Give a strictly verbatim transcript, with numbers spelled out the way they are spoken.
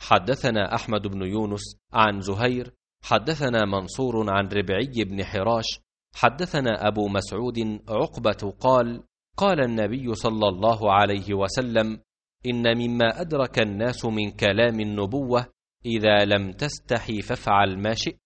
حدثنا أحمد بن يونس عن زهير حدثنا منصور عن ربعي بن حراش حدثنا أبو مسعود عقبة قال قال النبي صلى الله عليه وسلم: إن مما أدرك الناس من كلام النبوة: إذا لم تستحي فافعل ما شئت.